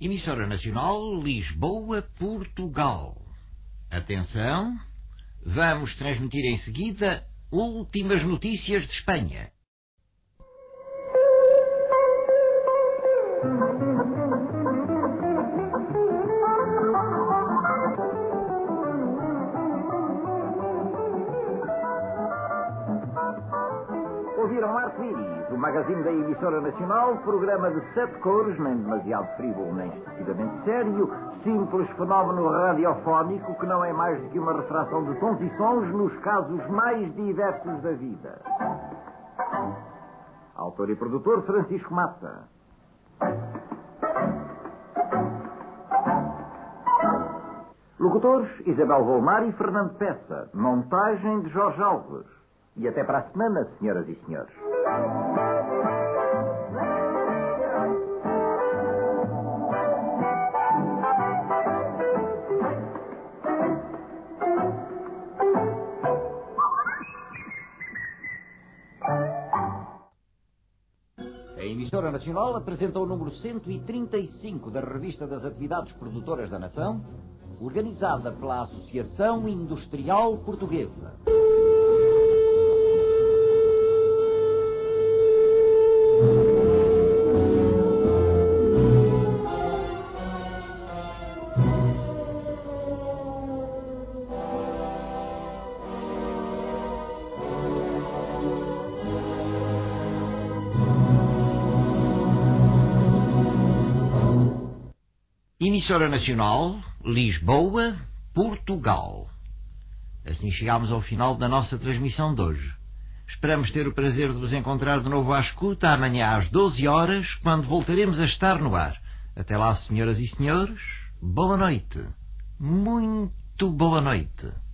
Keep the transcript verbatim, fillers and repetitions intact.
Emissora Nacional, Lisboa, Portugal. Atenção, vamos transmitir em seguida últimas notícias de Espanha. Ouviram Arco-Íris, o magazine da Emissora Nacional, programa de sete cores, nem demasiado frívolo nem excessivamente sério, simples fenómeno radiofónico que não é mais do que uma refração de tons e sons nos casos mais diversos da vida. Autor e produtor Francisco Mata. Locutores Isabel Volmar e Fernando Peça. Montagem de Jorge Alves. E até para a semana, senhoras e senhores. A Emissora Nacional apresenta o número cento e trinta e cinco da Revista das Atividades Produtoras da Nação, organizada pela Associação Industrial Portuguesa. Emissora Nacional, Lisboa, Portugal. Assim chegámos ao final da nossa transmissão de hoje. Esperamos ter o prazer de vos encontrar de novo à escuta amanhã às doze horas, quando voltaremos a estar no ar. Até lá, senhoras e senhores, boa noite. Muito boa noite.